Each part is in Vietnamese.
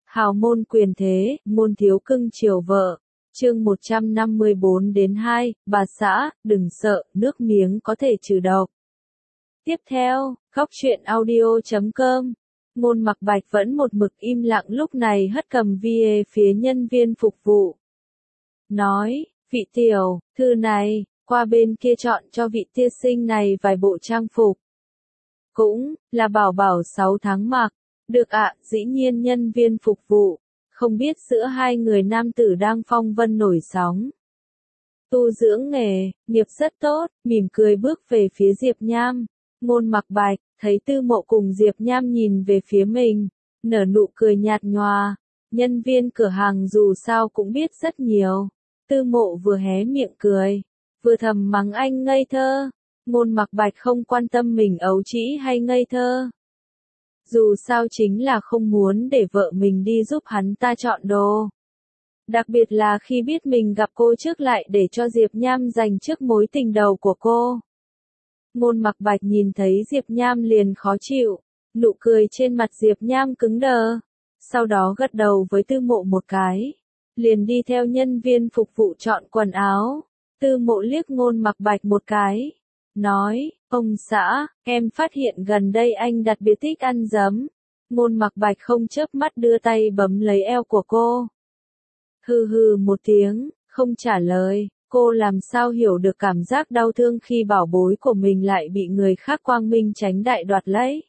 Hào môn quyền thế, môn thiếu cưng chiều vợ. Chương 154-2, bà xã, đừng sợ, nước miếng có thể trừ độc. Tiếp theo, Góc truyện audio.com. Ngôn Mặc Bạch vẫn một mực im lặng, lúc này hất cầm về phía nhân viên phục vụ. Nói, vị tiểu, thư này, qua bên kia chọn cho vị tiên sinh này vài bộ trang phục. Cũng, là bảo bảo 6 tháng mặc. Được ạ, dĩ nhiên nhân viên phục vụ. Không biết giữa hai người nam tử đang phong vân nổi sóng. Tu dưỡng nghề, nghiệp rất tốt, mỉm cười bước về phía Diệp Nham. Ngôn Mặc Bạch, thấy Tư Mộ cùng Diệp Nham nhìn về phía mình, nở nụ cười nhạt nhòa. Nhân viên cửa hàng dù sao cũng biết rất nhiều. Tư Mộ vừa hé miệng cười, vừa thầm mắng anh ngây thơ. Ngôn Mặc Bạch không quan tâm mình ấu trĩ hay ngây thơ. Dù sao chính là không muốn để vợ mình đi giúp hắn ta chọn đồ. Đặc biệt là khi biết mình gặp cô trước lại để cho Diệp Nham giành trước mối tình đầu của cô. Ngôn Mặc Bạch nhìn thấy Diệp Nham liền khó chịu, nụ cười trên mặt Diệp Nham cứng đờ. Sau đó gật đầu với Tư Mộ một cái, liền đi theo nhân viên phục vụ chọn quần áo. Tư Mộ liếc Ngôn Mặc Bạch một cái, nói, ông xã, em phát hiện gần đây anh đặc biệt thích ăn giấm. Ngôn Mặc Bạch không chớp mắt đưa tay bấm lấy eo của cô. Hừ hừ một tiếng, không trả lời. Cô làm sao hiểu được cảm giác đau thương khi bảo bối của mình lại bị người khác quang minh chánh đại đoạt lấy.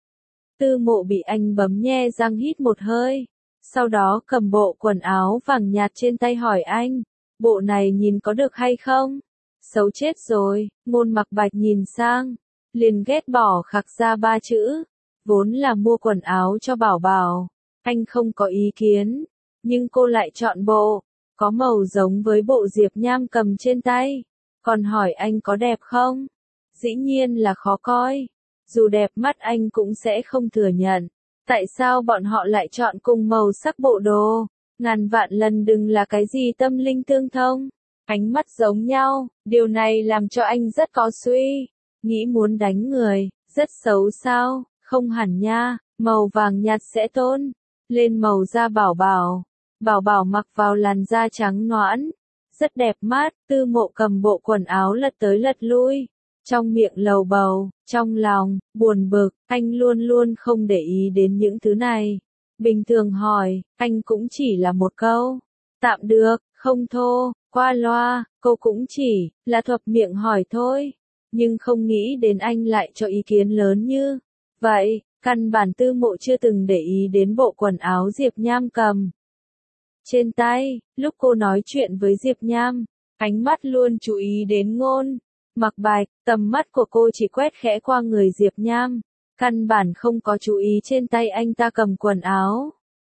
Tư Mộ bị anh bấm nhe răng hít một hơi, sau đó cầm bộ quần áo vàng nhạt trên tay hỏi anh, bộ này nhìn có được hay không? Xấu chết rồi. Ngôn Mặc Bạch nhìn sang, liền ghét bỏ khạc ra 3 chữ, vốn là mua quần áo cho bảo bảo, anh không có ý kiến, nhưng cô lại chọn bộ có màu giống với bộ Diệp Nham cầm trên tay, còn hỏi anh có đẹp không? Dĩ nhiên là khó coi, dù đẹp mắt anh cũng sẽ không thừa nhận. Tại sao bọn họ lại chọn cùng màu sắc bộ đồ? Ngàn vạn lần đừng là cái gì tâm linh tương thông, ánh mắt giống nhau, điều này làm cho anh rất có suy nghĩ muốn đánh người. Rất xấu sao? Không hẳn nha, màu vàng nhạt sẽ tôn lên màu da bảo bảo. Bảo bảo mặc vào làn da trắng nõn, rất đẹp mắt. Tư Mộ cầm bộ quần áo lật tới lật lui, trong miệng lầu bầu, trong lòng buồn bực. Anh luôn luôn không để ý đến những thứ này. Bình thường hỏi, anh cũng chỉ là một câu tạm được, không thô, qua loa. Cô cũng chỉ là thuận miệng hỏi thôi, nhưng không nghĩ đến anh lại cho ý kiến lớn như vậy. Căn bản Tư Mộ chưa từng để ý đến bộ quần áo Diệp Nham cầm trên tay. Lúc cô nói chuyện với Diệp Nham, ánh mắt luôn chú ý đến Ngôn Mặc Bạch. Tầm mắt của cô chỉ quét khẽ qua người Diệp Nham, căn bản không có chú ý trên tay anh ta cầm quần áo.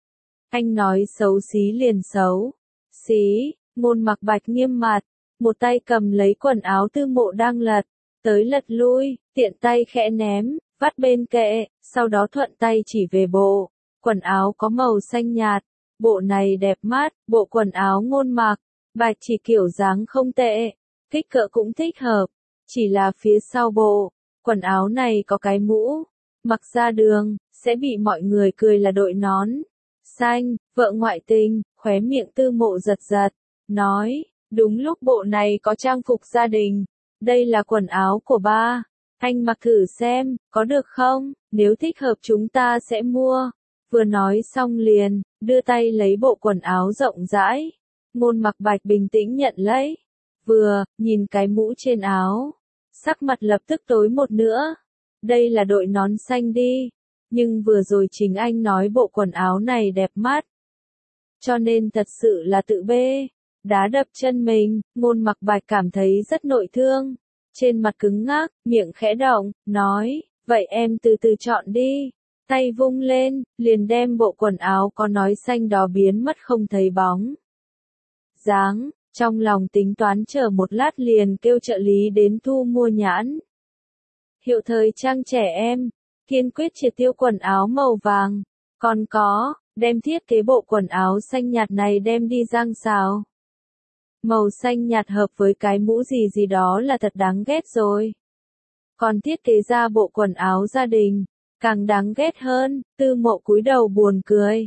Anh nói xấu xí liền xấu xí. Ngôn Mặc Bạch nghiêm mặt, một tay cầm lấy quần áo Tư Mộ đang lật tới lật lui, tiện tay khẽ ném vắt bên kệ, sau đó thuận tay chỉ về bộ quần áo có màu xanh nhạt. Bộ này đẹp mắt. Bộ quần áo Ngôn Mặc Bạch chỉ kiểu dáng không tệ, kích cỡ cũng thích hợp, chỉ là phía sau bộ quần áo này có cái mũ, mặc ra đường sẽ bị mọi người cười là đội nón xanh, vợ ngoại tình. Khóe miệng Tư Mộ giật giật, nói, đúng lúc bộ này có trang phục gia đình, đây là quần áo của ba, anh mặc thử xem, có được không? Nếu thích hợp chúng ta sẽ mua. Vừa nói xong liền đưa tay lấy bộ quần áo rộng rãi. Ngôn Mặc Bạch bình tĩnh nhận lấy, vừa nhìn cái mũ trên áo, sắc mặt lập tức tối một nữa. Đây là đội nón xanh đi, nhưng vừa rồi chính anh nói bộ quần áo này đẹp mắt, cho nên thật sự là tự bê đá đập chân mình. Ngôn Mặc Bạch cảm thấy rất nội thương, trên mặt cứng ngắc, miệng khẽ động, nói, vậy em từ từ chọn đi. Tay vung lên, liền đem bộ quần áo có nói xanh đó biến mất không thấy bóng dáng. Trong lòng tính toán chờ một lát liền kêu trợ lý đến thu mua nhãn hiệu thời trang trẻ em, kiên quyết triệt tiêu quần áo màu vàng. Còn có, đem thiết kế bộ quần áo xanh nhạt này đem đi giang xào. Màu xanh nhạt hợp với cái mũ gì gì đó là thật đáng ghét rồi. Còn thiết kế ra bộ quần áo gia đình, càng đáng ghét hơn. Tư Mộ cúi đầu buồn cười.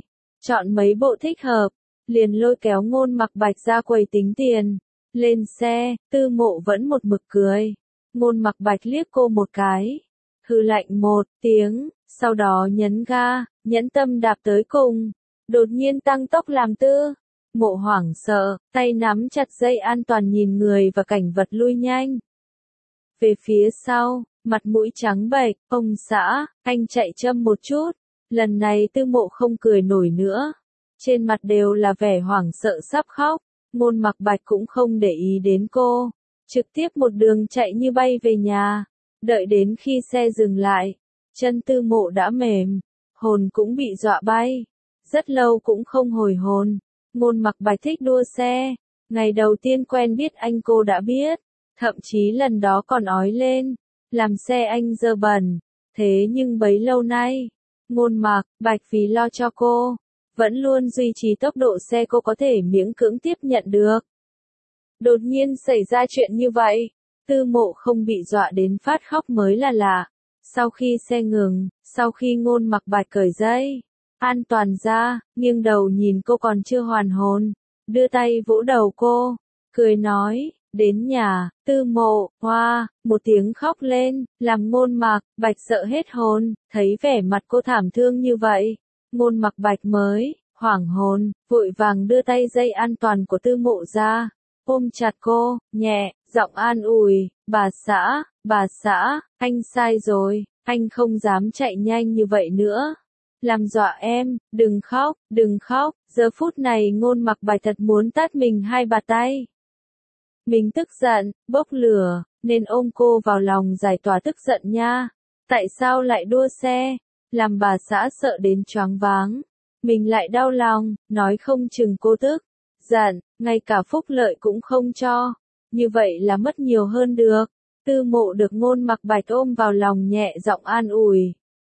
chọn mấy bộ thích hợp, liền lôi kéo Ngôn Mặc Bạch ra quầy tính tiền. Lên xe, Tư Mộ vẫn một mực cười. Ngôn Mặc Bạch liếc cô một cái, hừ lạnh một tiếng, sau đó nhấn ga, nhẫn tâm đạp tới cùng. Đột nhiên tăng tốc làm Tư Mộ hoảng sợ, tay nắm chặt dây an toàn nhìn người và cảnh vật lui nhanh. Về phía sau, mặt mũi trắng bệch, ông xã, anh chạy chậm một chút. Lần này Tư Mộ không cười nổi nữa. Trên mặt đều là vẻ hoảng sợ sắp khóc. Ngôn Mặc Bạch cũng không để ý đến cô. Trực tiếp một đường chạy như bay về nhà. Đợi đến khi xe dừng lại, chân Tư Mộ đã mềm, hồn cũng bị dọa bay. Rất lâu cũng không hồi hồn. Ngôn Mặc Bạch thích đua xe. Ngày đầu tiên quen biết anh cô đã biết. Thậm chí lần đó còn ói lên. Làm xe anh dơ bẩn. Thế nhưng bấy lâu nay, Ngôn Mặc Bạch vì lo cho cô, vẫn luôn duy trì tốc độ xe cô có thể miễn cưỡng tiếp nhận được. Đột nhiên xảy ra chuyện như vậy, Tư Mộ không bị dọa đến phát khóc mới là lạ. Sau khi xe ngừng, sau khi Ngôn Mặc Bạch cởi dây an toàn ra, nghiêng đầu nhìn cô còn chưa hoàn hồn, đưa tay vỗ đầu cô, cười nói, đến nhà. Tư Mộ, hoa, một tiếng khóc lên, làm Ngôn Mặc Bạch sợ hết hồn, thấy vẻ mặt cô thảm thương như vậy. Ngôn Mặc Bạch mới hoảng hồn, vội vàng đưa tay dây an toàn của Tư Mộ ra, ôm chặt cô, nhẹ, giọng an ủi, bà xã, anh sai rồi, anh không dám chạy nhanh như vậy nữa. Làm dọa em, đừng khóc, giờ phút này Ngôn Mặc Bạch thật muốn tát mình hai bà tay. Mình tức giận, bốc lửa, nên ôm cô vào lòng giải tỏa tức giận nha. Tại sao lại đua xe? Làm bà xã sợ đến choáng váng. Mình lại đau lòng, nói không chừng cô tức giận, ngay cả phúc lợi cũng không cho. Như vậy là mất nhiều hơn được. Tư Mộ được Ngôn Mặc Bạch ôm vào lòng nhẹ giọng an ủi.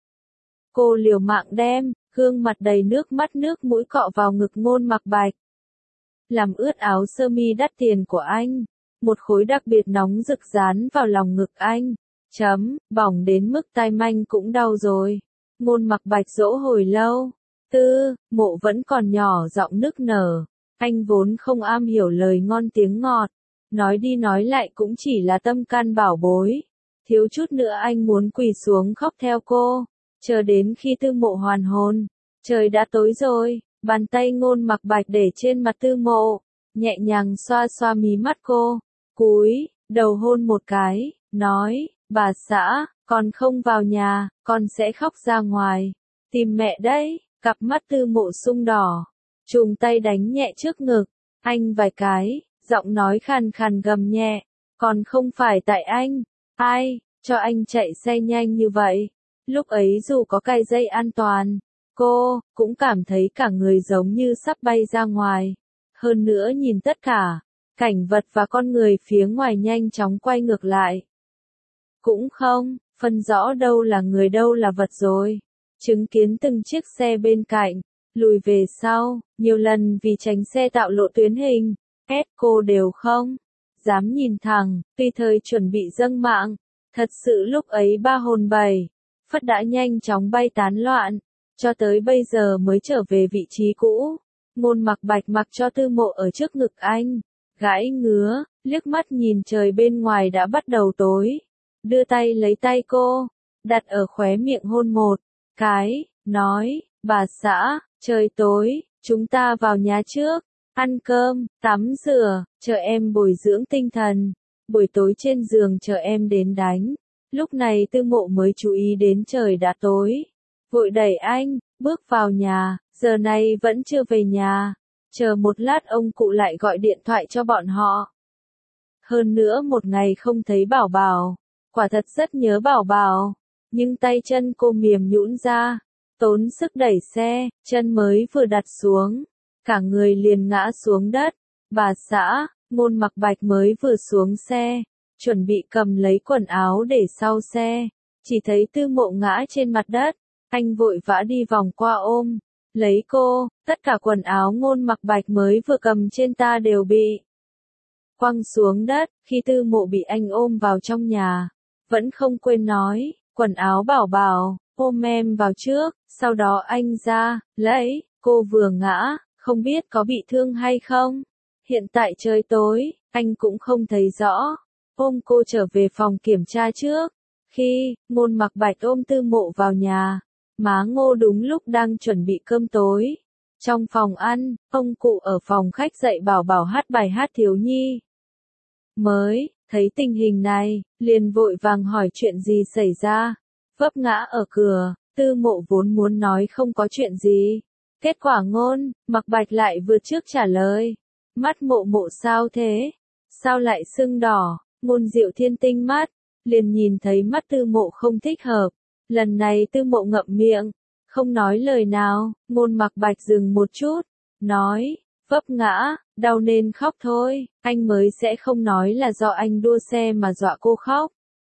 Cô liều mạng đem, gương mặt đầy nước mắt nước mũi cọ vào ngực Ngôn Mặc Bạch. Làm ướt áo sơ mi đắt tiền của anh. Một khối đặc biệt nóng rực dán vào lòng ngực anh. Bỏng đến mức tai manh cũng đau rồi. Ngôn Mặc Bạch dỗ hồi lâu. Tư Mộ vẫn còn nhỏ giọng nức nở. Anh vốn không am hiểu lời ngon tiếng ngọt. Nói đi nói lại cũng chỉ là tâm can bảo bối. Thiếu chút nữa anh muốn quỳ xuống khóc theo cô. Chờ đến khi Tư Mộ hoàn hồn. Trời đã tối rồi. Bàn tay Ngôn Mặc Bạch để trên mặt Tư Mộ. Nhẹ nhàng xoa xoa mí mắt cô. Cúi đầu hôn một cái. Nói, bà xã, con không vào nhà, con sẽ khóc ra ngoài. Tìm mẹ đấy. Cặp mắt Tư Mộ sung đỏ. Chùm tay đánh nhẹ trước ngực. Anh vài cái. Giọng nói khàn khàn gầm nhẹ. Còn không phải tại anh. Ai, cho anh chạy xe nhanh như vậy. Lúc ấy dù có cài dây an toàn, cô cũng cảm thấy cả người giống như sắp bay ra ngoài. Hơn nữa nhìn tất cả, cảnh vật và con người phía ngoài nhanh chóng quay ngược lại. Cũng không, phân rõ đâu là người đâu là vật rồi. Chứng kiến từng chiếc xe bên cạnh, lùi về sau, nhiều lần vì tránh xe tạo lộ tuyến hình. Cô đều không dám nhìn thẳng, tùy thời chuẩn bị dâng mạng. Thật sự lúc ấy ba hồn bảy phất đã nhanh chóng bay tán loạn, cho tới bây giờ mới trở về vị trí cũ. Ngôn Mặc Bạch mặc cho Tư Mộ ở trước ngực anh, gãi ngứa, liếc mắt nhìn trời bên ngoài đã bắt đầu tối, đưa tay lấy tay cô, đặt ở khóe miệng hôn một cái, nói, bà xã, trời tối, chúng ta vào nhà trước, ăn cơm, tắm rửa, chờ em bồi dưỡng tinh thần, buổi tối trên giường chờ em đến đánh. Lúc này Tư Mộ mới chú ý đến trời đã tối. Vội đẩy anh, bước vào nhà, giờ này vẫn chưa về nhà. Chờ một lát ông cụ lại gọi điện thoại cho bọn họ. Hơn nữa một ngày không thấy Bảo Bảo. Quả thật rất nhớ Bảo Bảo. Nhưng tay chân cô mềm nhũn ra. Tốn sức đẩy xe, chân mới vừa đặt xuống. Cả người liền ngã xuống đất. Bà xã, Ngôn Mặc Bạch mới vừa xuống xe. Chuẩn bị cầm lấy quần áo để sau xe, chỉ thấy Tư Mộ ngã trên mặt đất, anh vội vã đi vòng qua ôm, lấy cô, tất cả quần áo Ngôn Mặc Bạch mới vừa cầm trên ta đều bị quăng xuống đất. Khi Tư Mộ bị anh ôm vào trong nhà, vẫn không quên nói, quần áo Bảo Bảo, ôm em vào trước, sau đó anh ra, lấy cô vừa ngã, không biết có bị thương hay không. Hiện tại trời tối, anh cũng không thấy rõ. Ôm cô trở về phòng kiểm tra trước. Khi Ngôn Mặc Bạch ôm Tư Mộ vào nhà, má Ngô đúng lúc đang chuẩn bị cơm tối. Trong phòng ăn, ông cụ ở phòng khách dạy Bảo Bảo hát bài hát thiếu nhi. Mới thấy tình hình này, liền vội vàng hỏi chuyện gì xảy ra. Vấp ngã ở cửa, Tư Mộ vốn muốn nói không có chuyện gì. Kết quả Ngôn Mặc Bạch lại vượt trước trả lời. Mắt Mộ Mộ sao thế? Sao lại sưng đỏ? Ngôn Diệu Thiên tinh mắt, liền nhìn thấy mắt Tư Mộ không thích hợp. Lần này Tư Mộ ngậm miệng, không nói lời nào. Ngôn Mặc Bạch dừng một chút, nói, vấp ngã, đau nên khóc thôi, anh mới sẽ không nói là do anh đua xe mà dọa cô khóc.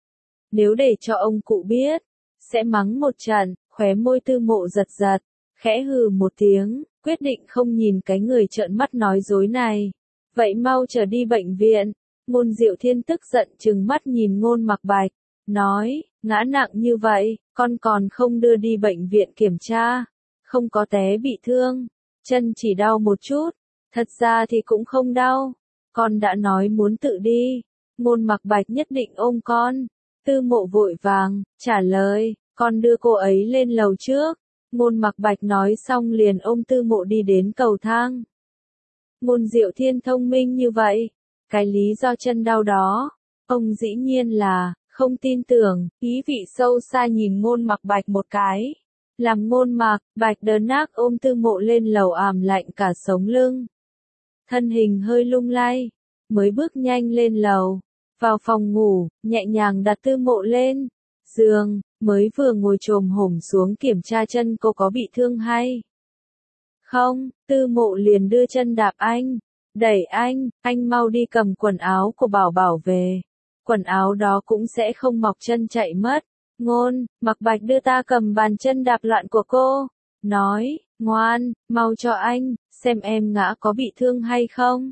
Nếu để cho ông cụ biết, sẽ mắng một trận. Khóe môi Tư Mộ giật giật, khẽ hừ một tiếng, quyết định không nhìn cái người trợn mắt nói dối này. Vậy mau trở đi bệnh viện. Ngôn Diệu Thiên tức giận trừng mắt nhìn Ngôn Mặc Bạch, nói, ngã nặng như vậy, con còn không đưa đi bệnh viện kiểm tra. Không có té bị thương, chân chỉ đau một chút, thật ra thì cũng không đau. Con đã nói muốn tự đi. Ngôn Mặc Bạch nhất định ôm con. Tư Mộ vội vàng trả lời, con đưa cô ấy lên lầu trước. Ngôn Mặc Bạch nói xong liền ôm Tư Mộ đi đến cầu thang. Ngôn Diệu Thiên thông minh như vậy, cái lý do chân đau đó, ông dĩ nhiên là không tin tưởng. Ý vị sâu xa nhìn Ngôn Mặc Bạch một cái, làm Ngôn Mặc Bạch đớn nác ôm Tư Mộ lên lầu ảm lạnh cả sống lưng. Thân hình hơi lung lay, mới bước nhanh lên lầu, vào phòng ngủ, nhẹ nhàng đặt Tư Mộ lên giường, mới vừa ngồi chồm hổm xuống kiểm tra chân cô có bị thương hay không. Tư Mộ liền đưa chân đạp anh, đẩy anh mau đi cầm quần áo của Bảo Bảo về. Quần áo đó cũng sẽ không mọc chân chạy mất. Ngôn Mặc Bạch đưa ta cầm bàn chân đạp loạn của cô, nói, ngoan, mau cho anh, xem em ngã có bị thương hay không.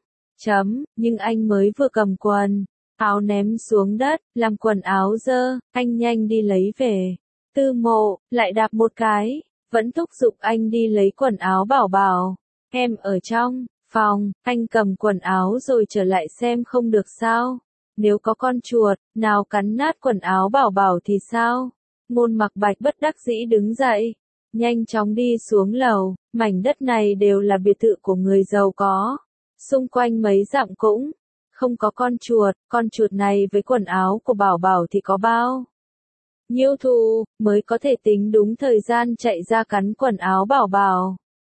Nhưng anh mới vừa cầm quần áo ném xuống đất, làm quần áo dơ, anh nhanh đi lấy về. Tư Mộ lại đạp một cái, vẫn thúc giục anh đi lấy quần áo Bảo Bảo. Em ở trong phòng, anh cầm quần áo rồi trở lại xem không được sao. Nếu có con chuột nào cắn nát quần áo Bảo Bảo thì sao? Ngôn Mặc Bạch bất đắc dĩ đứng dậy, nhanh chóng đi xuống lầu. Mảnh đất này đều là biệt thự của người giàu có, xung quanh mấy dặm cũng không có con chuột này với quần áo của Bảo Bảo thì có bao nhiêu thù mới có thể tính đúng thời gian chạy ra cắn quần áo Bảo Bảo.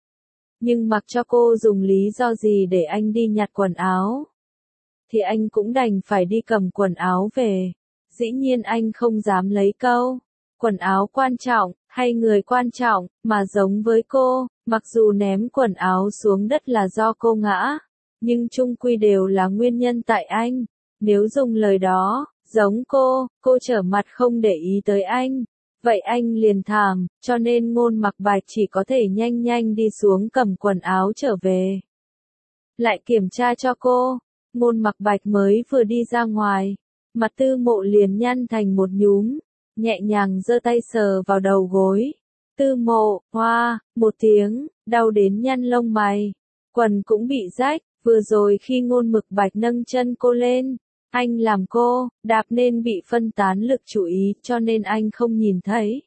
Nhưng mặc cho cô dùng lý do gì để anh đi nhặt quần áo, thì anh cũng đành phải đi cầm quần áo về. Dĩ nhiên anh không dám lấy câu, quần áo quan trọng, hay người quan trọng, mà giống với cô, mặc dù ném quần áo xuống đất là do cô ngã, nhưng chung quy đều là nguyên nhân tại anh. Nếu dùng lời đó, giống cô trở mặt không để ý tới anh, vậy anh liền thảm, cho nên Ngôn Mặc Bạch chỉ có thể nhanh nhanh đi xuống cầm quần áo trở về. Lại kiểm tra cho cô. Ngôn Mặc Bạch mới vừa đi ra ngoài, mặt Tư Mộ liền nhăn thành một nhúm, nhẹ nhàng giơ tay sờ vào đầu gối. Tư Mộ, hoa, một tiếng, đau đến nhăn lông mày. Quần cũng bị rách, vừa rồi khi Ngôn Mặc Bạch nâng chân cô lên, anh làm cô đạp nên bị phân tán lực chú ý cho nên anh không nhìn thấy.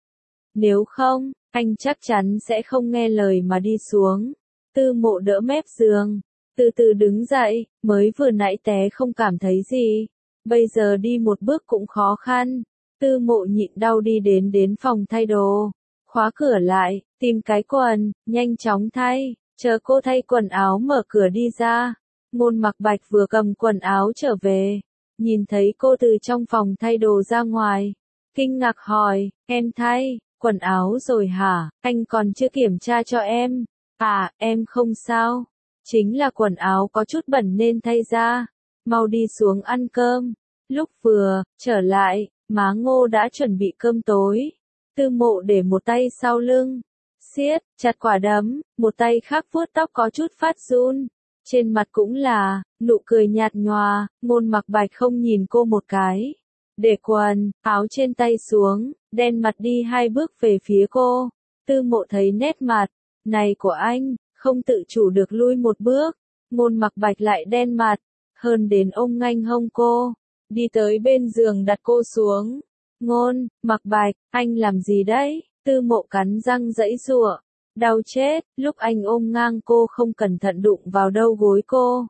Nếu không, anh chắc chắn sẽ không nghe lời mà đi xuống. Tư Mộ đỡ mép giường, từ từ đứng dậy, mới vừa nãy té không cảm thấy gì, bây giờ đi một bước cũng khó khăn. Tư Mộ nhịn đau đi đến phòng thay đồ, khóa cửa lại, tìm cái quần, nhanh chóng thay, chờ cô thay quần áo mở cửa đi ra. Ngôn Mặc Bạch vừa cầm quần áo trở về, nhìn thấy cô từ trong phòng thay đồ ra ngoài, kinh ngạc hỏi, em thay quần áo rồi hả? Anh còn chưa kiểm tra cho em. À, em không sao. Chính là quần áo có chút bẩn nên thay ra. Mau đi xuống ăn cơm. Lúc vừa trở lại, má Ngô đã chuẩn bị cơm tối. Tư Mộ để một tay sau lưng, siết chặt quả đấm, một tay khác vuốt tóc có chút phát run. Trên mặt cũng là nụ cười nhạt nhòa. Ngôn Mặc Bạch không nhìn cô một cái, để quần áo trên tay xuống, đen mặt đi hai bước về phía cô. Tư Mộ thấy nét mặt này của anh, không tự chủ được lui một bước. Ngôn Mặc Bạch lại đen mặt, hơn đến ôm nghênh hông cô, đi tới bên giường đặt cô xuống. Ngôn Mặc Bạch, anh làm gì đấy? Tư Mộ cắn răng giãy giụa, đau chết, lúc anh ôm ngang cô không cẩn thận đụng vào đầu gối cô.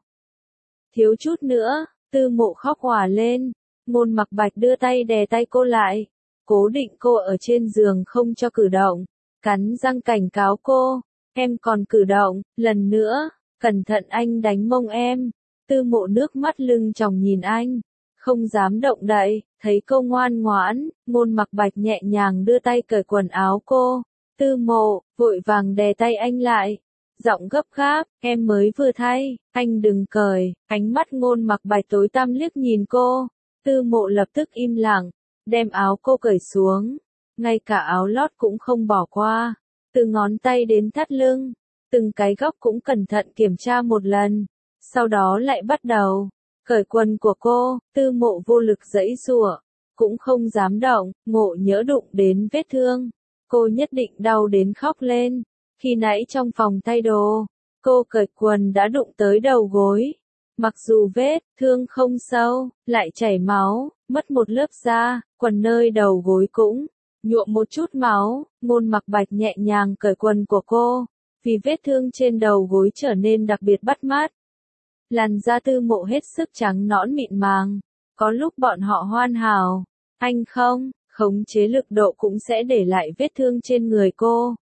Thiếu chút nữa, Tư Mộ khóc òa lên. Ngôn Mặc Bạch đưa tay đè tay cô lại, cố định cô ở trên giường không cho cử động, cắn răng cảnh cáo cô, em còn cử động, lần nữa, cẩn thận anh đánh mông em. Tư Mộ nước mắt lưng tròng nhìn anh, không dám động đậy, thấy cô ngoan ngoãn, Ngôn Mặc Bạch nhẹ nhàng đưa tay cởi quần áo cô. Tư Mộ vội vàng đè tay anh lại, giọng gấp gáp, em mới vừa thay, anh đừng cởi. Ánh mắt Ngôn Mặc Bạch tối tăm liếc nhìn cô. Tư Mộ lập tức im lặng, đem áo cô cởi xuống, ngay cả áo lót cũng không bỏ qua, từ ngón tay đến thắt lưng, từng cái góc cũng cẩn thận kiểm tra một lần, sau đó lại bắt đầu cởi quần của cô. Tư Mộ vô lực giãy giụa, cũng không dám động, ngộ nhỡ đụng đến vết thương, cô nhất định đau đến khóc lên. Khi nãy trong phòng thay đồ, cô cởi quần đã đụng tới đầu gối. Mặc dù vết thương không sâu, lại chảy máu, mất một lớp da, quần nơi đầu gối cũng nhuộm một chút máu. Ngôn Mặc Bạch nhẹ nhàng cởi quần của cô, vì vết thương trên đầu gối trở nên đặc biệt bắt mắt. Làn da Tư Mộ hết sức trắng nõn mịn màng, có lúc bọn họ hoàn hảo, anh không khống chế lực độ cũng sẽ để lại vết thương trên người cô.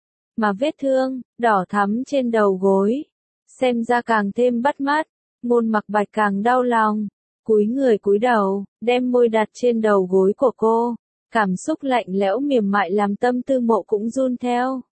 Mà vết thương đỏ thắm trên đầu gối, xem ra càng thêm bắt mắt. Ngôn Mặc Bạch càng đau lòng, cúi người cúi đầu, đem môi đặt trên đầu gối của cô. Cảm xúc lạnh lẽo mềm mại làm tâm Tư Mộ cũng run theo.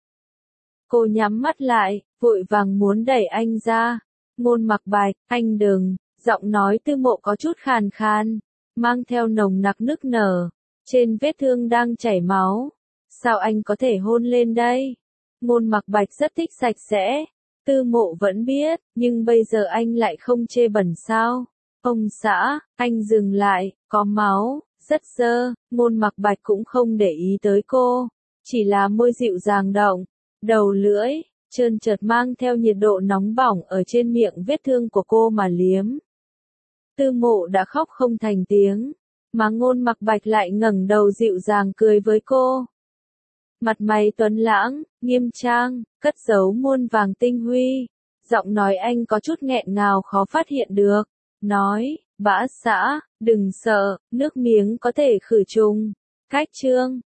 Cô nhắm mắt lại, vội vàng muốn đẩy anh ra. Ngôn Mặc Bạch, anh đừng, giọng nói Tư Mộ có chút khàn khàn, mang theo nồng nặc nức nở, trên vết thương đang chảy máu. Sao anh có thể hôn lên đây? Ngôn Mặc Bạch rất thích sạch sẽ. Tư Mộ vẫn biết, nhưng bây giờ anh lại không chê bẩn sao? Ông xã, anh dừng lại, có máu, rất dơ. Ngôn Mặc Bạch cũng không để ý tới cô, chỉ là môi dịu dàng động, đầu lưỡi trơn trượt mang theo nhiệt độ nóng bỏng ở trên miệng vết thương của cô mà liếm. Tư Mộ đã khóc không thành tiếng, mà Ngôn Mặc Bạch lại ngẩng đầu dịu dàng cười với cô. Mặt mày tuấn lãng, nghiêm trang, cất giấu muôn vàng tinh huy. Giọng nói anh có chút nghẹn ngào khó phát hiện được. Nói, Bã xã, đừng sợ, nước miếng có thể khử trùng. Cách chương